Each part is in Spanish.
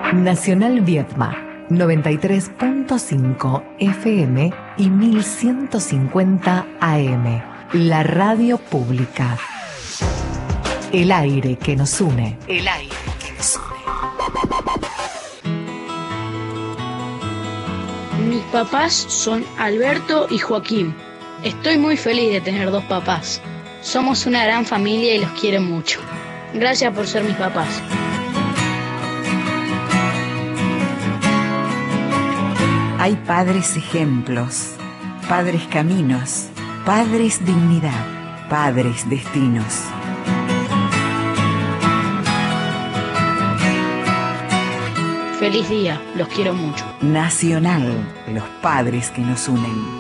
Nacional Viedma, 93.5 FM y 1150 AM. La radio pública. El aire que nos une. El aire que nos une. Mis papás son Alberto y Joaquín. Estoy muy feliz de tener dos papás. Somos una gran familia y los quiero mucho. Gracias por ser mis papás. Hay padres ejemplos, padres caminos, padres dignidad, padres destinos. Feliz día, los quiero mucho. Nacional, los padres que nos unen.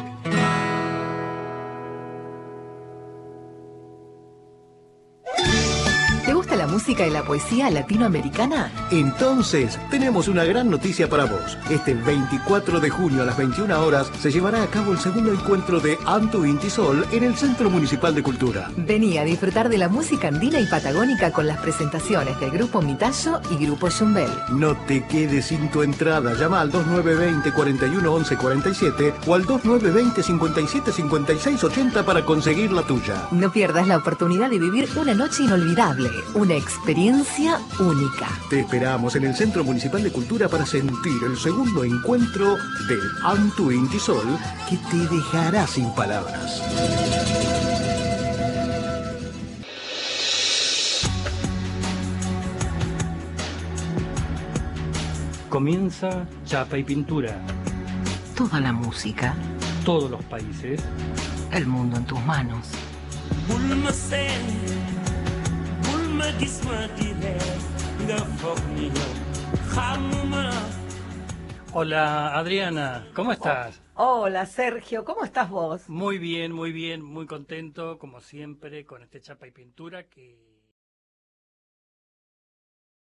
¿Te gusta la música y la poesía latinoamericana? Entonces, tenemos una gran noticia para vos. Este 24 de junio a las 21 horas se llevará a cabo el segundo encuentro de Antu Inti Sol en el Centro Municipal de Cultura. Vení a disfrutar de la música andina y patagónica con las presentaciones del Grupo Mitayo y Grupo Yumbel. No te quedes sin tu entrada. Llama al 2920 41 11 47 o al 2920 57 56 80 para conseguir la tuya. No pierdas la oportunidad de vivir una noche inolvidable, una experiencia única. Te esperamos en el Centro Municipal de Cultura para sentir el segundo encuentro del Antu Inti Sol que te dejará sin palabras. Comienza Chapa y Pintura. Toda la música, Todos los países. el mundo en tus manos. Hola Adriana, ¿cómo estás? Hola Sergio, ¿cómo estás vos? Muy bien, muy contento, como siempre, con este Chapa y Pintura que